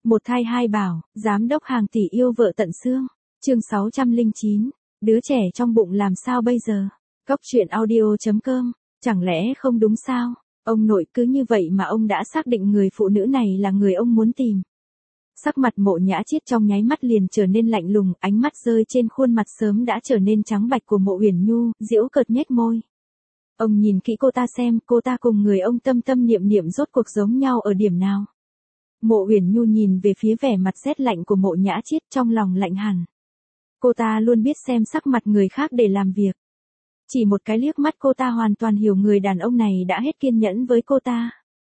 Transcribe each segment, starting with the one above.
Một thai hai bảo, giám đốc hàng tỷ yêu vợ tận xương. Chương 609. Đứa trẻ trong bụng làm sao bây giờ? Cốc truyện audio.com. Chẳng lẽ không đúng sao? Ông nội cứ như vậy mà ông đã xác định người phụ nữ này là người ông muốn tìm. Sắc mặt Mộ Nhã Chiết trong nháy mắt liền trở nên lạnh lùng, ánh mắt rơi trên khuôn mặt sớm đã trở nên trắng bạch của Mộ Uyển Nhu, giễu cợt nhếch môi. Ông nhìn kỹ cô ta xem, cô ta cùng người ông tâm tâm niệm niệm rốt cuộc giống nhau ở điểm nào. Mộ Uyển Nhu nhìn về phía vẻ mặt rét lạnh của Mộ Nhã Chiết, trong lòng lạnh hẳn. Cô ta luôn biết xem sắc mặt người khác để làm việc. Chỉ một cái liếc mắt cô ta hoàn toàn hiểu người đàn ông này đã hết kiên nhẫn với cô ta.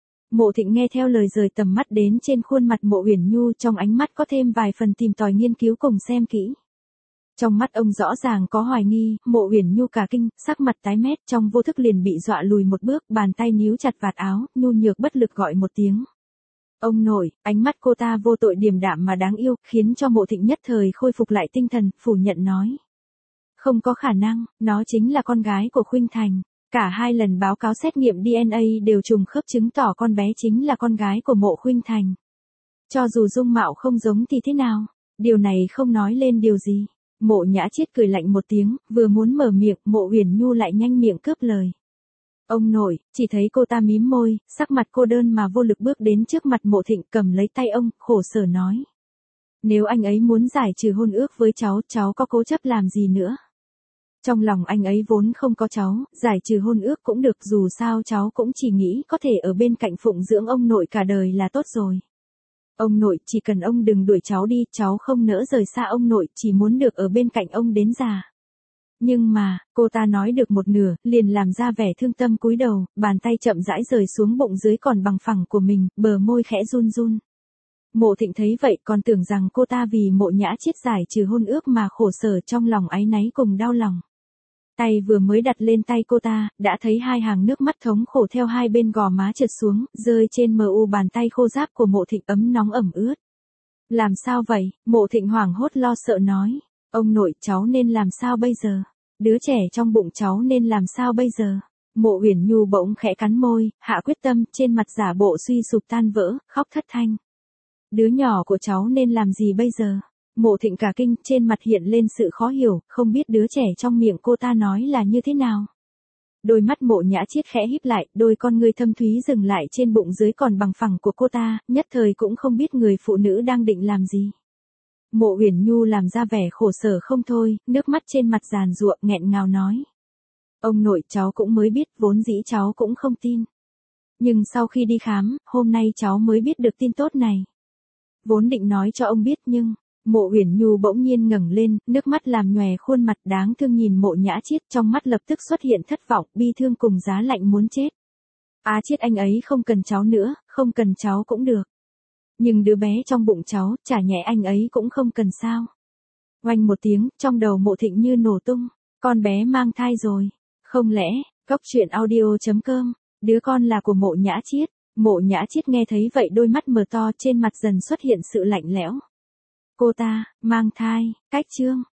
Mộ Thịnh nghe theo lời rời tầm mắt đến trên khuôn mặt Mộ Uyển Nhu, trong ánh mắt có thêm vài phần tìm tòi nghiên cứu cùng xem kỹ. Trong mắt ông rõ ràng có hoài nghi, Mộ Uyển Nhu cả kinh, sắc mặt tái mét, trong vô thức liền bị dọa lùi một bước, bàn tay níu chặt vạt áo, nhu nhược bất lực gọi một tiếng. Ông nội, ánh mắt cô ta vô tội điềm đạm mà đáng yêu, khiến cho Mộ Thịnh nhất thời khôi phục lại tinh thần, phủ nhận nói. Không có khả năng, nó chính là con gái của Khuynh Thành. Cả hai lần báo cáo xét nghiệm DNA đều trùng khớp chứng tỏ con bé chính là con gái của Mộ Khuynh Thành. Cho dù dung mạo không giống thì thế nào, điều này không nói lên điều gì. Mộ Nhã Chiết cười lạnh một tiếng, vừa muốn mở miệng, Mộ Uyển Nhu lại nhanh miệng cướp lời. Ông nội, chỉ thấy cô ta mím môi, sắc mặt cô đơn mà vô lực bước đến trước mặt Mộ Thịnh, cầm lấy tay ông, khổ sở nói. Nếu anh ấy muốn giải trừ hôn ước với cháu có cố chấp làm gì nữa? Trong lòng anh ấy vốn không có cháu, giải trừ hôn ước cũng được, dù sao cháu cũng chỉ nghĩ có thể ở bên cạnh phụng dưỡng ông nội cả đời là tốt rồi. Ông nội, chỉ cần ông đừng đuổi cháu đi, cháu không nỡ rời xa ông nội, chỉ muốn được ở bên cạnh ông đến già. Nhưng mà, cô ta nói được một nửa, liền làm ra vẻ thương tâm cúi đầu, bàn tay chậm rãi rời xuống bụng dưới còn bằng phẳng của mình, bờ môi khẽ run run. Mộ Thịnh thấy vậy còn tưởng rằng cô ta vì Mộ Nhã Chiết giải trừ hôn ước mà khổ sở, trong lòng áy náy cùng đau lòng. Tay vừa mới đặt lên tay cô ta, đã thấy hai hàng nước mắt thống khổ theo hai bên gò má trượt xuống, rơi trên mu bàn tay khô ráp của Mộ Thịnh, ấm nóng ẩm ướt. Làm sao vậy? Mộ Thịnh hoảng hốt lo sợ nói. Ông nội, cháu nên làm sao bây giờ? Đứa trẻ trong bụng cháu nên làm sao bây giờ? Mộ Uyển Nhu bỗng khẽ cắn môi, hạ quyết tâm, trên mặt giả bộ suy sụp tan vỡ, khóc thất thanh. Đứa nhỏ của cháu nên làm gì bây giờ? Mộ Thịnh cả kinh, trên mặt hiện lên sự khó hiểu, không biết đứa trẻ trong miệng cô ta nói là như thế nào. Đôi mắt Mộ Nhã Chiết khẽ híp lại, đôi con ngươi thâm thúy dừng lại trên bụng dưới còn bằng phẳng của cô ta, nhất thời cũng không biết người phụ nữ đang định làm gì. Mộ Uyển Nhu làm ra vẻ khổ sở không thôi, nước mắt trên mặt giàn giụa, nghẹn ngào nói. Ông nội, cháu cũng mới biết, vốn dĩ cháu cũng không tin. Nhưng sau khi đi khám, hôm nay cháu mới biết được tin tốt này. Vốn định nói cho ông biết nhưng... Mộ Uyển Nhu bỗng nhiên ngẩng lên, nước mắt làm nhòe khuôn mặt đáng thương nhìn Mộ Nhã Chiết, trong mắt lập tức xuất hiện thất vọng, bi thương cùng giá lạnh muốn chết. Chiết anh ấy không cần cháu nữa, không cần cháu cũng được. Nhưng đứa bé trong bụng cháu, chả nhẽ anh ấy cũng không cần sao? Oanh một tiếng, trong đầu Mộ Thịnh như nổ tung, con bé mang thai rồi. Không lẽ, Cốc truyện audio.com, đứa con là của Mộ Nhã Chiết? Mộ Nhã Chiết nghe thấy vậy đôi mắt mở to, trên mặt dần xuất hiện sự lạnh lẽo. Cô ta, mang thai, cách chương.